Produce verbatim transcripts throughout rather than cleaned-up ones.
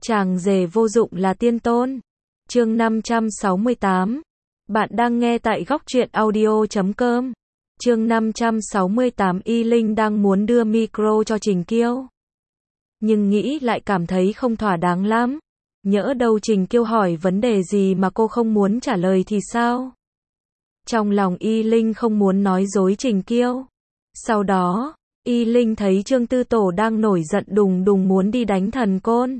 Chàng rể vô dụng là tiên tôn. Chương năm trăm sáu mươi tám. Bạn đang nghe tại góc truyện audio chấm com. Chương năm trăm sáu mươi tám. Y Linh đang muốn đưa micro cho Trình Kiêu, nhưng nghĩ lại cảm thấy không thỏa đáng lắm. Nhỡ đâu Trình Kiêu hỏi vấn đề gì mà cô không muốn trả lời thì sao? Trong lòng Y Linh không muốn nói dối Trình Kiêu. Sau đó, Y Linh thấy Trương Tư Tổ đang nổi giận đùng đùng muốn đi đánh thần côn.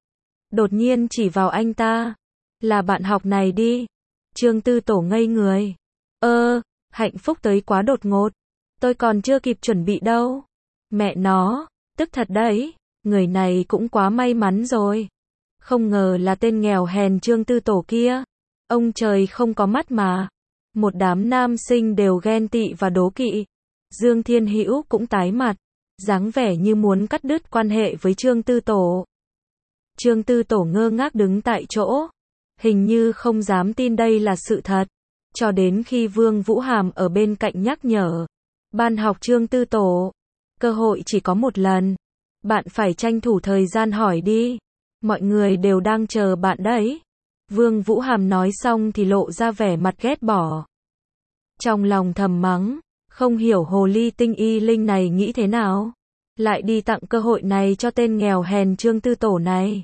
Đột nhiên chỉ vào anh ta. Là bạn học này đi. Trương Tư Tổ ngây người. Ơ, hạnh phúc tới quá đột ngột. Tôi còn chưa kịp chuẩn bị đâu. Mẹ nó, tức thật đấy. Người này cũng quá may mắn rồi. Không ngờ là tên nghèo hèn Trương Tư Tổ kia. Ông trời không có mắt mà. Một đám nam sinh đều ghen tị và đố kỵ. Dương Thiên Hữu cũng tái mặt, dáng vẻ như muốn cắt đứt quan hệ với Trương Tư Tổ. Trương Tư Tổ ngơ ngác đứng tại chỗ, hình như không dám tin đây là sự thật, cho đến khi Vương Vũ Hàm ở bên cạnh nhắc nhở. Ban học Trương Tư Tổ, cơ hội chỉ có một lần, bạn phải tranh thủ thời gian hỏi đi, mọi người đều đang chờ bạn đấy. Vương Vũ Hàm nói xong thì lộ ra vẻ mặt ghét bỏ. Trong lòng thầm mắng, không hiểu hồ ly tinh Y Linh này nghĩ thế nào, lại đi tặng cơ hội này cho tên nghèo hèn Trương Tư Tổ này.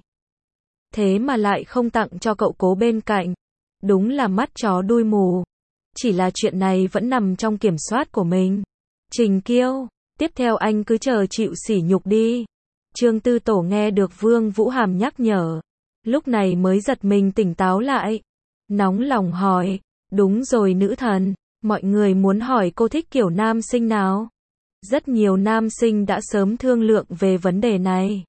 Thế mà lại không tặng cho cậu cố bên cạnh. Đúng là mắt chó đuôi mù. Chỉ là chuyện này vẫn nằm trong kiểm soát của mình. Trình Kiêu, tiếp theo anh cứ chờ chịu sỉ nhục đi. Trương Tư Tổ nghe được Vương Vũ Hàm nhắc nhở, lúc này mới giật mình tỉnh táo lại. Nóng lòng hỏi, đúng rồi nữ thần, mọi người muốn hỏi cô thích kiểu nam sinh nào? Rất nhiều nam sinh đã sớm thương lượng về vấn đề này.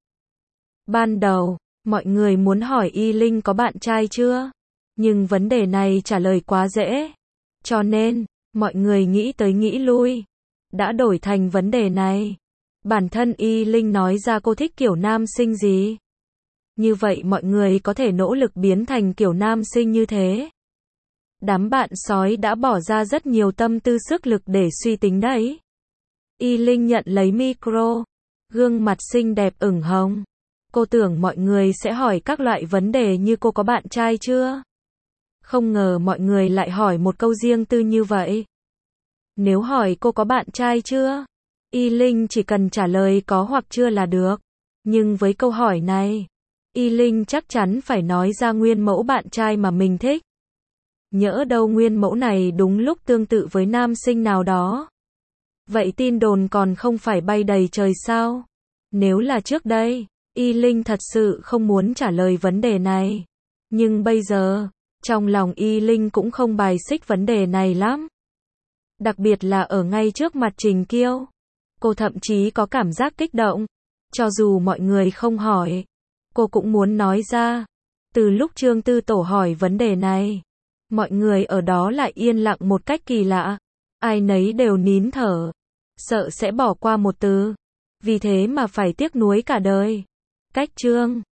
Ban đầu, mọi người muốn hỏi Y Linh có bạn trai chưa? Nhưng vấn đề này trả lời quá dễ. Cho nên, mọi người nghĩ tới nghĩ lui. Đã đổi thành vấn đề này. Bản thân Y Linh nói ra cô thích kiểu nam sinh gì? Như vậy mọi người có thể nỗ lực biến thành kiểu nam sinh như thế. Đám bạn sói đã bỏ ra rất nhiều tâm tư sức lực để suy tính đấy. Y Linh nhận lấy micro, gương mặt xinh đẹp ửng hồng. Cô tưởng mọi người sẽ hỏi các loại vấn đề như cô có bạn trai chưa? Không ngờ mọi người lại hỏi một câu riêng tư như vậy. Nếu hỏi cô có bạn trai chưa, Y Linh chỉ cần trả lời có hoặc chưa là được. Nhưng với câu hỏi này, Y Linh chắc chắn phải nói ra nguyên mẫu bạn trai mà mình thích. Nhỡ đâu nguyên mẫu này đúng lúc tương tự với nam sinh nào đó. Vậy tin đồn còn không phải bay đầy trời sao? Nếu là trước đây, Y Linh thật sự không muốn trả lời vấn đề này. Nhưng bây giờ, trong lòng Y Linh cũng không bài xích vấn đề này lắm. Đặc biệt là ở ngay trước mặt Trình Kiêu. Cô thậm chí có cảm giác kích động. Cho dù mọi người không hỏi, cô cũng muốn nói ra. Từ lúc Trương Tư Tổ hỏi vấn đề này, mọi người ở đó lại yên lặng một cách kỳ lạ. Ai nấy đều nín thở, sợ sẽ bỏ qua một từ. Vì thế mà phải tiếc nuối cả đời. Cách Trương